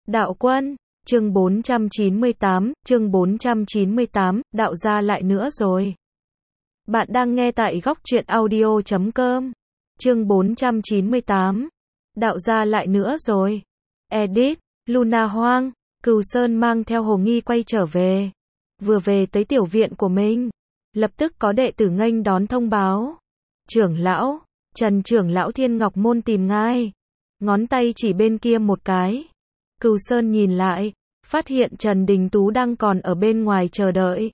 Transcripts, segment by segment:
Đạo quân, chương 498, đạo gia lại nữa rồi. Bạn đang nghe tại góc truyện audio.com. Chương 498, đạo gia lại nữa rồi. Edit, Luna Hoang, Cừu Sơn mang theo Hồ Nghi quay trở về. Vừa về tới tiểu viện của mình, lập tức có đệ tử nghênh đón thông báo. Trưởng lão, Trần trưởng lão Thiên Ngọc Môn tìm ngài. Ngón tay chỉ bên kia một cái. Cừu Sơn nhìn lại, phát hiện Trần Đình Tú đang còn ở bên ngoài chờ đợi.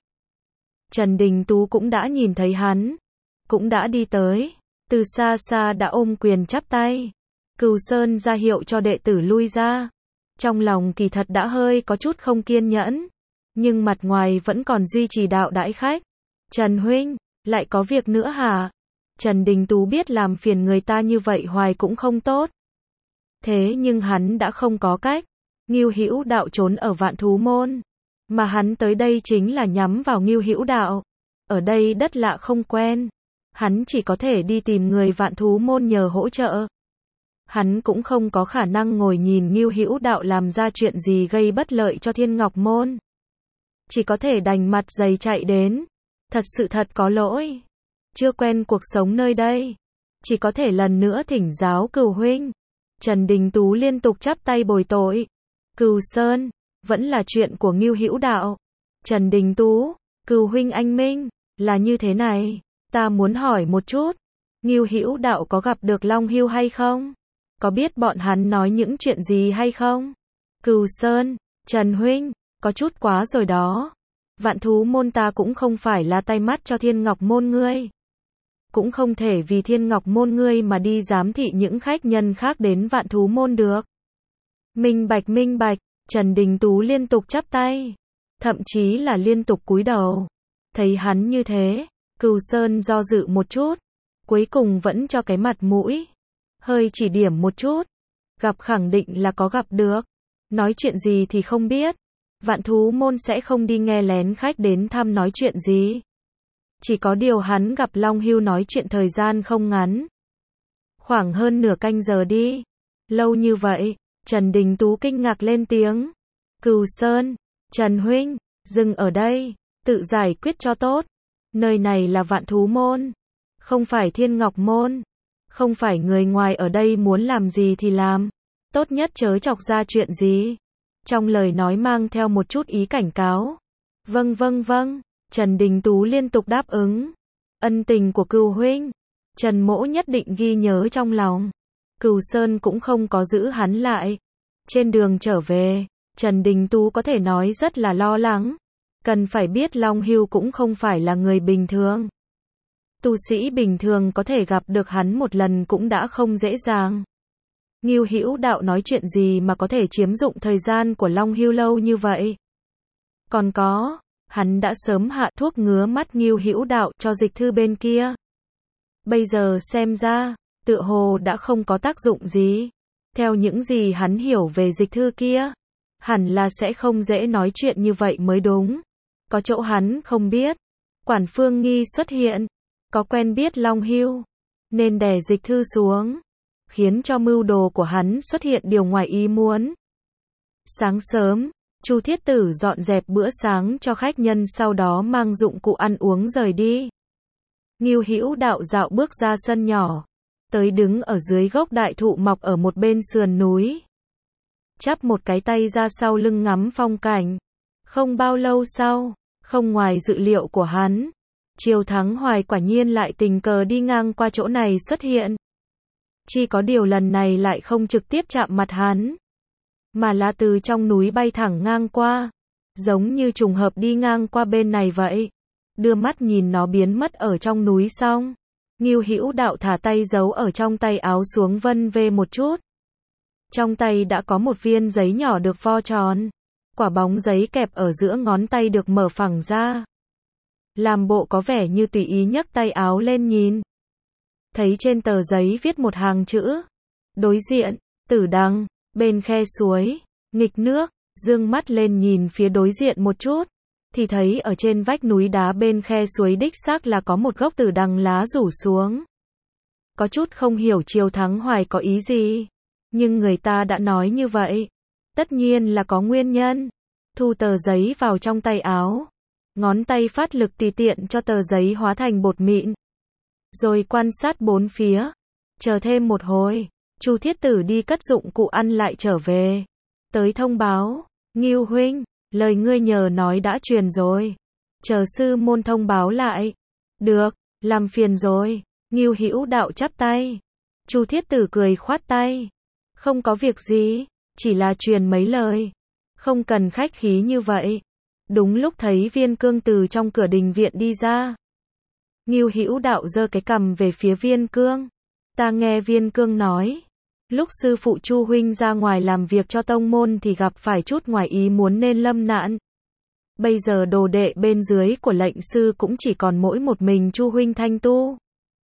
Trần Đình Tú cũng đã nhìn thấy hắn, cũng đã đi tới, từ xa xa đã ôm quyền chắp tay. Cừu Sơn ra hiệu cho đệ tử lui ra. Trong lòng kỳ thật đã hơi có chút không kiên nhẫn, nhưng mặt ngoài vẫn còn duy trì đạo đãi khách. Trần huynh, lại có việc nữa hả? Trần Đình Tú biết làm phiền người ta như vậy hoài cũng không tốt. Thế nhưng hắn đã không có cách. Ngưu Hữu Đạo trốn ở Vạn Thú Môn, mà hắn tới đây chính là nhắm vào Ngưu Hữu Đạo. Ở đây đất lạ không quen, hắn chỉ có thể đi tìm người Vạn Thú Môn nhờ hỗ trợ. Hắn cũng không có khả năng ngồi nhìn Ngưu Hữu Đạo làm ra chuyện gì gây bất lợi cho Thiên Ngọc Môn. Chỉ có thể đành mặt dày chạy đến. Thật có lỗi, chưa quen cuộc sống nơi đây, chỉ có thể lần nữa thỉnh giáo Cừu huynh. Trần Đình Tú liên tục chắp tay bồi tội. Cừu Sơn, vẫn là chuyện của Ngưu Hữu Đạo. Trần Đình Tú, Cừu huynh anh minh, là như thế này, ta muốn hỏi một chút, Ngưu Hữu Đạo có gặp được Long Hưu hay không? Có biết bọn hắn nói những chuyện gì hay không? Cừu Sơn, Trần huynh, có chút quá rồi đó. Vạn Thú Môn ta cũng không phải là tay mắt cho Thiên Ngọc Môn ngươi. Cũng không thể vì Thiên Ngọc Môn ngươi mà đi giám thị những khách nhân khác đến Vạn Thú Môn được. Minh bạch, Trần Đình Tú liên tục chắp tay, thậm chí là liên tục cúi đầu. Thấy hắn như thế, Cừu Sơn do dự một chút, cuối cùng vẫn cho cái mặt mũi, hơi chỉ điểm một chút. Gặp khẳng định là có gặp được, nói chuyện gì thì không biết. Vạn Thú Môn sẽ không đi nghe lén khách đến thăm nói chuyện gì. Chỉ có điều hắn gặp Long Hưu nói chuyện thời gian không ngắn, khoảng hơn nửa canh giờ đi. Lâu như vậy. Trần Đình Tú kinh ngạc lên tiếng. Cừu Sơn, Trần huynh, dừng ở đây, tự giải quyết cho tốt. Nơi này là Vạn Thú Môn, không phải Thiên Ngọc Môn. Không phải người ngoài ở đây muốn làm gì thì làm, tốt nhất chớ chọc ra chuyện gì. Trong lời nói mang theo một chút ý cảnh cáo. Vâng, Trần Đình Tú liên tục đáp ứng. Ân tình của Cừu huynh, Trần mỗ nhất định ghi nhớ trong lòng. Cừu Sơn cũng không có giữ hắn lại. Trên đường trở về, Trần Đình Tú có thể nói rất là lo lắng. Cần phải biết Long Hưu cũng không phải là người bình thường. Tu sĩ bình thường có thể gặp được hắn một lần cũng đã không dễ dàng. Ngưu Hữu Đạo nói chuyện gì mà có thể chiếm dụng thời gian của Long Hưu lâu như vậy? Còn có, hắn đã sớm hạ thuốc ngứa mắt Ngưu Hữu Đạo cho Dịch Thư bên kia. Bây giờ xem ra, tựa hồ đã không có tác dụng gì. Theo những gì hắn hiểu về Dịch Thư kia, hẳn là sẽ không dễ nói chuyện như vậy mới đúng. Có chỗ hắn không biết. Quản Phương Nghi xuất hiện, có quen biết Long Hưu, nên đè Dịch Thư xuống, khiến cho mưu đồ của hắn xuất hiện điều ngoài ý muốn. Sáng sớm, Chu Thiết Tử dọn dẹp bữa sáng cho khách nhân, sau đó mang dụng cụ ăn uống rời đi. Ngưu Hữu Đạo dạo bước ra sân nhỏ, tới đứng ở dưới gốc đại thụ mọc ở một bên sườn núi, chắp một cái tay ra sau lưng ngắm phong cảnh. Không bao lâu sau, không ngoài dự liệu của hắn, Triều Thắng Hoài quả nhiên lại tình cờ đi ngang qua chỗ này xuất hiện. Chỉ có điều lần này lại không trực tiếp chạm mặt hắn, mà là từ trong núi bay thẳng ngang qua, giống như trùng hợp đi ngang qua bên này vậy. Đưa mắt nhìn nó biến mất ở trong núi xong, Ngưu Hữu Đạo thả tay giấu ở trong tay áo xuống vân vê một chút. Trong tay đã có một viên giấy nhỏ được vo tròn, quả bóng giấy kẹp ở giữa ngón tay được mở phẳng ra. Làm bộ có vẻ như tùy ý nhấc tay áo lên nhìn. Thấy trên tờ giấy viết một hàng chữ. Đối diện, Tử Đằng, bên khe suối, nghịch nước. Dương mắt lên nhìn phía đối diện một chút, thì thấy ở trên vách núi đá bên khe suối đích xác là có một gốc tử đằng lá rủ xuống. Có chút không hiểu Triều Thắng Hoài có ý gì, nhưng người ta đã nói như vậy, Tất nhiên là có nguyên nhân. Thu tờ giấy vào trong tay áo. Ngón tay phát lực tùy tiện cho tờ giấy hóa thành bột mịn. Rồi quan sát bốn phía. Chờ thêm một hồi. Chu Thiết Tử đi cất dụng cụ ăn lại trở về. Tới thông báo. Ngưu huynh, lời ngươi nhờ nói đã truyền rồi. Chờ sư môn thông báo lại. Được, làm phiền rồi. Ngưu Hữu Đạo chắp tay. Chu Thiết Tử cười khoát tay. Không có việc gì, chỉ là truyền mấy lời. Không cần khách khí như vậy. Đúng lúc thấy Viên Cương từ trong cửa đình viện đi ra. Ngưu Hữu Đạo giơ cái cằm về phía Viên Cương. Ta nghe Viên Cương nói, lúc sư phụ Chu huynh ra ngoài làm việc cho tông môn thì gặp phải chút ngoài ý muốn nên lâm nạn. Bây giờ đồ đệ bên dưới của lệnh sư cũng chỉ còn mỗi một mình Chu huynh thanh tu.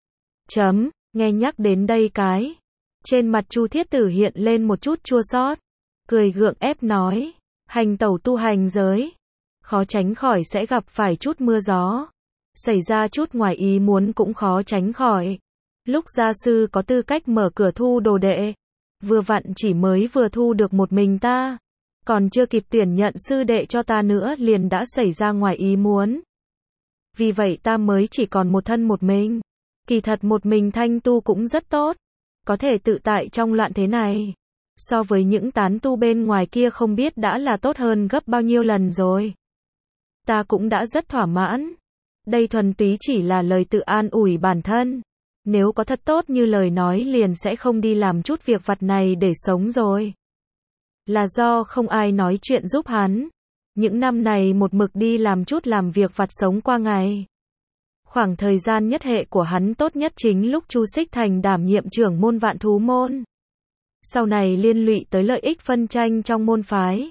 Nghe nhắc đến đây cái. Trên mặt Chu Thiết Tử hiện lên một chút chua xót, cười gượng ép nói, hành tẩu tu hành giới, khó tránh khỏi sẽ gặp phải chút mưa gió. Xảy ra chút ngoài ý muốn cũng khó tránh khỏi. Lúc gia sư có tư cách mở cửa thu đồ đệ, vừa vặn chỉ mới vừa thu được một mình ta, còn chưa kịp tuyển nhận sư đệ cho ta nữa liền đã xảy ra ngoài ý muốn. Vì vậy ta mới chỉ còn một thân một mình. Kỳ thật một mình thanh tu cũng rất tốt, có thể tự tại trong loạn thế này. So với những tán tu bên ngoài kia không biết đã là tốt hơn gấp bao nhiêu lần rồi. Ta cũng đã rất thỏa mãn. Đây thuần túy chỉ là lời tự an ủi bản thân. Nếu có thật tốt như lời nói liền sẽ không đi làm chút việc vặt này để sống rồi. Là do không ai nói chuyện giúp hắn. Những năm này một mực đi làm chút làm việc vặt sống qua ngày. Khoảng thời gian nhất hệ của hắn tốt nhất chính lúc Chu Xích Thành đảm nhiệm trưởng môn Vạn Thú môn. Sau này liên lụy tới lợi ích phân tranh trong môn phái.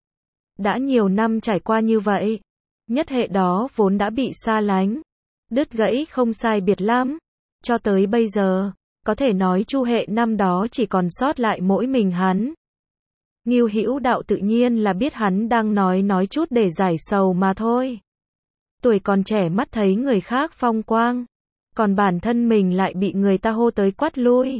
Đã nhiều năm trải qua như vậy, nhất hệ đó vốn đã bị xa lánh, đứt gãy không sai biệt lắm. Cho tới bây giờ, có thể nói Chu hệ năm đó chỉ còn sót lại mỗi mình hắn. Ngưu Hữu Đạo tự nhiên là biết hắn đang nói chút để giải sầu mà thôi. Tuổi còn trẻ mắt thấy người khác phong quang, còn bản thân mình lại bị người ta hô tới quát lui.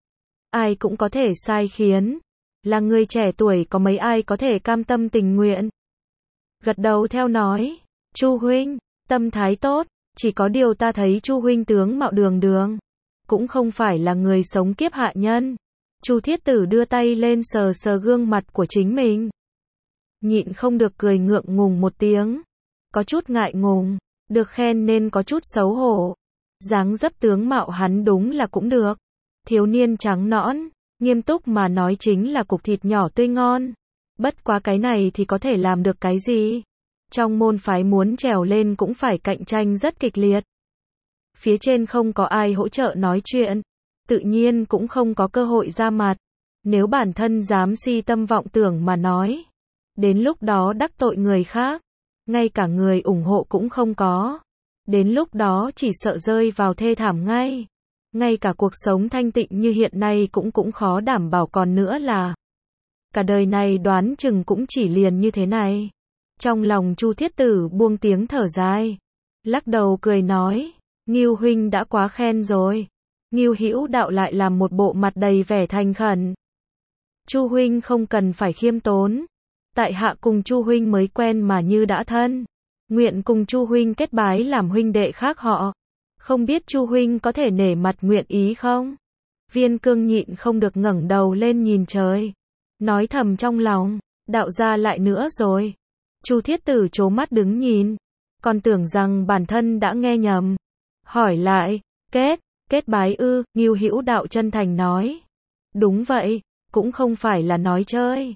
Ai cũng có thể sai khiến, là người trẻ tuổi có mấy ai có thể cam tâm tình nguyện. Gật đầu theo nói, Chu huynh, tâm thái tốt, chỉ có điều ta thấy Chu huynh tướng mạo đường đường, cũng không phải là người sống kiếp hạ nhân. Chu Thiết Tử đưa tay lên sờ sờ gương mặt của chính mình. Nhịn không được cười ngượng ngùng một tiếng. Có chút ngại ngùng, được khen nên có chút xấu hổ. Dáng dấp tướng mạo hắn đúng là cũng được. Thiếu niên trắng nõn, nghiêm túc mà nói chính là cục thịt nhỏ tươi ngon. Bất quá cái này thì có thể làm được cái gì? Trong môn phái muốn trèo lên cũng phải cạnh tranh rất kịch liệt. Phía trên không có ai hỗ trợ nói chuyện, tự nhiên cũng không có cơ hội ra mặt. Nếu bản thân dám si tâm vọng tưởng mà nói, đến lúc đó đắc tội người khác, ngay cả người ủng hộ cũng không có. Đến lúc đó chỉ sợ rơi vào thê thảm ngay. Ngay cả cuộc sống thanh tịnh như hiện nay cũng khó đảm bảo, còn nữa là cả đời này đoán chừng cũng chỉ liền như thế này. Trong lòng Chu Thiết Tử buông tiếng thở dài, lắc đầu cười nói, Ngưu huynh đã quá khen rồi. Ngưu Hữu Đạo lại làm một bộ mặt đầy vẻ thành khẩn. Chu huynh không cần phải khiêm tốn. Tại hạ cùng Chu huynh mới quen mà như đã thân. Nguyện cùng Chu huynh kết bái làm huynh đệ khác họ. Không biết Chu huynh có thể nể mặt nguyện ý không? Viên Cương nhịn không được ngẩng đầu lên nhìn trời, nói thầm trong lòng, đạo gia lại nữa rồi. Chu Thiết Tử trố mắt đứng nhìn, còn tưởng rằng bản thân đã nghe nhầm. Hỏi lại, kết bái ư? Ngưu Hữu Đạo chân thành nói, đúng vậy, cũng không phải là nói chơi.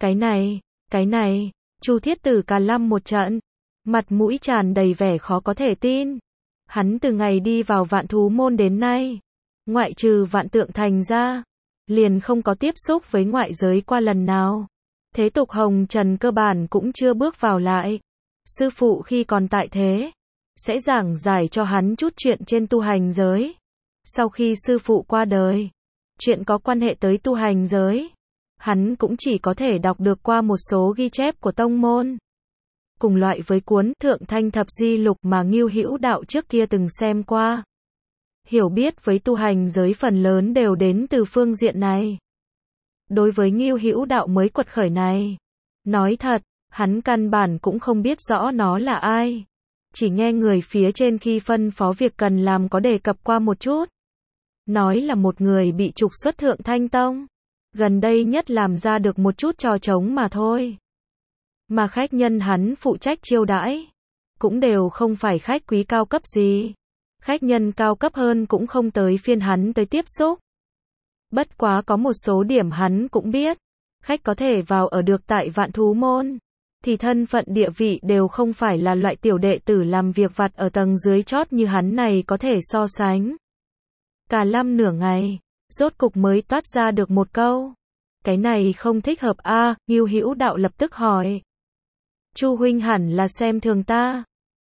Cái này, Chu Thiết Tử cà lăm một trận, mặt mũi tràn đầy vẻ khó có thể tin. Hắn từ ngày đi vào Vạn Thú môn đến nay, ngoại trừ Vạn Tượng Thành ra, liền không có tiếp xúc với ngoại giới qua lần nào. Thế tục hồng trần cơ bản cũng chưa bước vào lại. Sư phụ khi còn tại thế, sẽ giảng giải cho hắn chút chuyện trên tu hành giới. Sau khi sư phụ qua đời, chuyện có quan hệ tới tu hành giới, hắn cũng chỉ có thể đọc được qua một số ghi chép của tông môn. Cùng loại với cuốn Thượng Thanh Thập Di Lục mà Ngưu Hữu Đạo trước kia từng xem qua. Hiểu biết với tu hành giới phần lớn đều đến từ phương diện này. đối với Ngưu Hữu Đạo mới quật khởi này. Nói thật, hắn căn bản cũng không biết rõ nó là ai. Chỉ nghe người phía trên khi phân phó việc cần làm có đề cập qua một chút. Nói là một người bị trục xuất Thượng Thanh Tông. Gần đây nhất làm ra được một chút trò trống mà thôi. Mà khách nhân hắn phụ trách chiêu đãi cũng đều không phải khách quý cao cấp gì. Khách nhân cao cấp hơn cũng không tới phiên hắn tới tiếp xúc. Bất quá có một số điểm hắn cũng biết. Khách có thể vào ở được tại Vạn Thú Môn, thì thân phận địa vị đều không phải là loại tiểu đệ tử làm việc vặt ở tầng dưới chót như hắn này có thể so sánh. Cả lăm nửa ngày, rốt cục mới toát ra được một câu. Cái này không thích hợp a. Ngưu Hữu Đạo lập tức hỏi. Chu huynh hẳn là xem thường ta.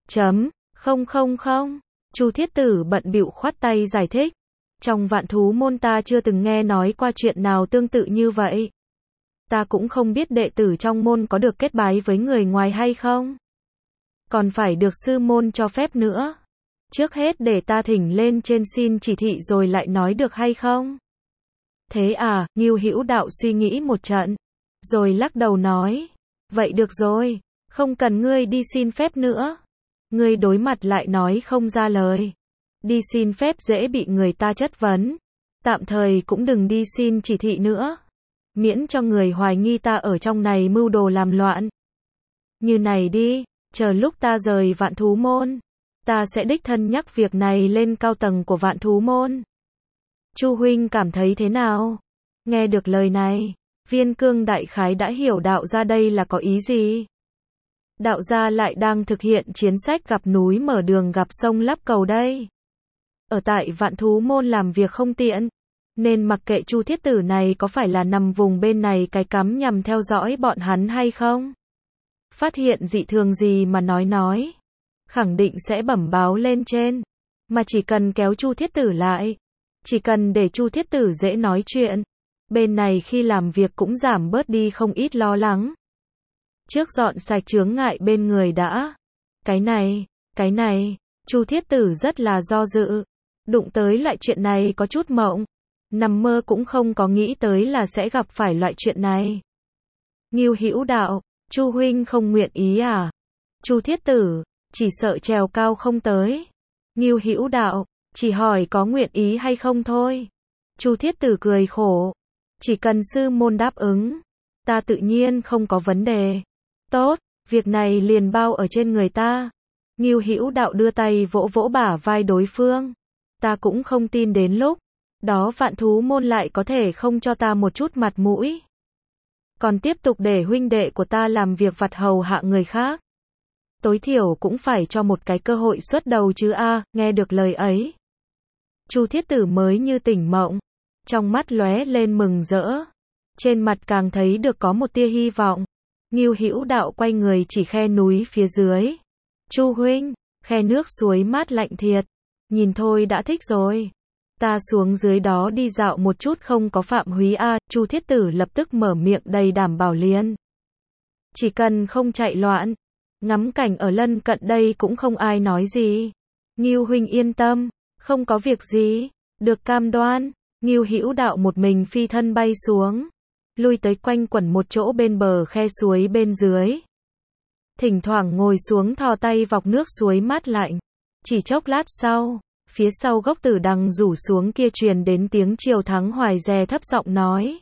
Không. Chu Thiết Tử bận bịu khoát tay giải thích. Trong Vạn Thú Môn ta chưa từng nghe nói qua chuyện nào tương tự như vậy. Ta cũng không biết đệ tử trong môn có được kết bái với người ngoài hay không. Còn phải được sư môn cho phép nữa. Trước hết để ta thỉnh lên trên xin chỉ thị rồi lại nói được hay không? Thế à, Ngưu Hữu Đạo suy nghĩ một trận, rồi lắc đầu nói. Vậy được rồi, không cần ngươi đi xin phép nữa. Ngươi đối mặt lại nói không ra lời. Đi xin phép dễ bị người ta chất vấn. Tạm thời cũng đừng đi xin chỉ thị nữa. Miễn cho người hoài nghi ta ở trong này mưu đồ làm loạn. Như này đi, chờ lúc ta rời Vạn Thú Môn, ta sẽ đích thân nhắc việc này lên cao tầng của Vạn Thú Môn. Chu huynh cảm thấy thế nào? Nghe được lời này, Viên Cương đại khái đã hiểu đạo gia đây là có ý gì. Đạo gia lại đang thực hiện chiến sách gặp núi mở đường gặp sông lắp cầu đây. Ở tại Vạn Thú Môn làm việc không tiện, nên mặc kệ Chu Thiết Tử này có phải là nằm vùng bên này cái cắm nhằm theo dõi bọn hắn hay không. Phát hiện dị thường gì mà nói. Khẳng định sẽ bẩm báo lên trên. Mà chỉ cần kéo Chu Thiết Tử lại. Chỉ cần để Chu Thiết Tử dễ nói chuyện. Bên này khi làm việc cũng giảm bớt đi không ít lo lắng. Trước dọn sạch chướng ngại bên người đã. Cái này, Chu Thiết Tử rất là do dự. Đụng tới loại chuyện này có chút mộng. Nằm mơ cũng không có nghĩ tới là sẽ gặp phải loại chuyện này. Ngưu Hữu Đạo, Chu huynh không nguyện ý à? Chu Thiết Tử, chỉ sợ trèo cao không tới. Ngưu Hữu Đạo, chỉ hỏi có nguyện ý hay không thôi. Chu Thiết Tử cười khổ. Chỉ cần sư môn đáp ứng, ta tự nhiên không có vấn đề. Tốt, việc này liền bao ở trên người ta. Ngưu Hữu Đạo đưa tay vỗ vỗ bả vai đối phương. Ta cũng không tin đến lúc đó Vạn Thú Môn lại có thể không cho ta một chút mặt mũi. Còn tiếp tục để huynh đệ của ta làm việc vặt hầu hạ người khác. Tối thiểu cũng phải cho một cái cơ hội xuất đầu chứ a. Nghe được lời ấy, Chu Thiết Tử mới như tỉnh mộng, trong mắt lóe lên mừng rỡ, trên mặt càng thấy được có một tia hy vọng. Ngưu Hữu Đạo quay người chỉ khe núi phía dưới. Chu huynh, khe nước suối mát lạnh thiệt, nhìn thôi đã thích rồi. Ta xuống dưới đó đi dạo một chút không có phạm húy a. Chu Thiết Tử lập tức mở miệng đầy đảm bảo liền. Chỉ cần không chạy loạn, ngắm cảnh ở lân cận đây cũng không ai nói gì. Ngưu huynh yên tâm, không có việc gì, được cam đoan. Ngưu Hữu Đạo một mình phi thân bay xuống, lui tới quanh quẩn một chỗ bên bờ khe suối bên dưới. Thỉnh thoảng ngồi xuống thò tay vọc nước suối mát lạnh. Chỉ chốc lát sau, phía sau gốc tử đằng rủ xuống kia truyền đến tiếng Triều Thắng Hoài dè thấp giọng nói.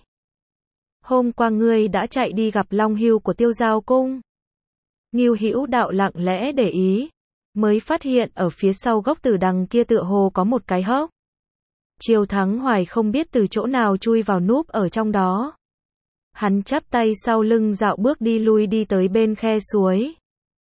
Hôm qua ngươi đã chạy đi gặp Long Hưu của Tiêu Giao Cung. Ngưu Hữu Đạo lặng lẽ để ý, mới phát hiện ở phía sau gốc tử đằng kia tựa hồ có một cái hốc. Triều Thắng Hoài không biết từ chỗ nào chui vào núp ở trong đó. Hắn chắp tay sau lưng dạo bước đi lui đi tới bên khe suối.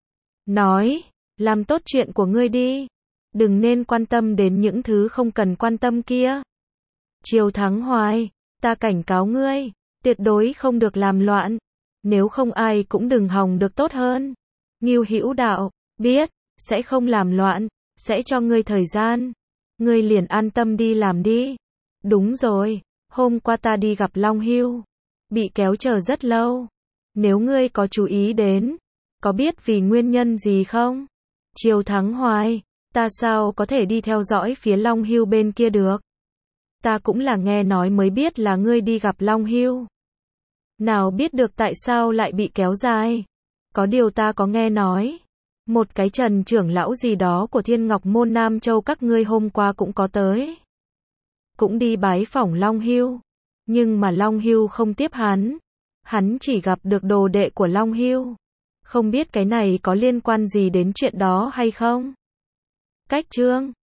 Nói, làm tốt chuyện của ngươi đi. Đừng nên quan tâm đến những thứ không cần quan tâm kia. Triều Thắng Hoài, ta cảnh cáo ngươi, tuyệt đối không được làm loạn. Nếu không ai cũng đừng hòng được tốt hơn. Ngưu Hữu Đạo, biết, sẽ không làm loạn, sẽ cho ngươi thời gian. Ngươi liền an tâm đi làm đi. Đúng rồi, hôm qua ta đi gặp Long Hưu, bị kéo chờ rất lâu. Nếu ngươi có chú ý đến, có biết vì nguyên nhân gì không? Triều Thắng Hoài, ta sao có thể đi theo dõi phía Long Hưu bên kia được? Ta cũng là nghe nói mới biết là ngươi đi gặp Long Hưu. Nào biết được tại sao lại bị kéo dài. Có điều ta có nghe nói, một cái Trần trưởng lão gì đó của Thiên Ngọc Môn Nam Châu các ngươi hôm qua cũng có tới. Cũng đi bái phỏng Long Hưu. Nhưng mà Long Hưu không tiếp hắn. Hắn chỉ gặp được đồ đệ của Long Hưu. Không biết cái này có liên quan gì đến chuyện đó hay không? Cách chương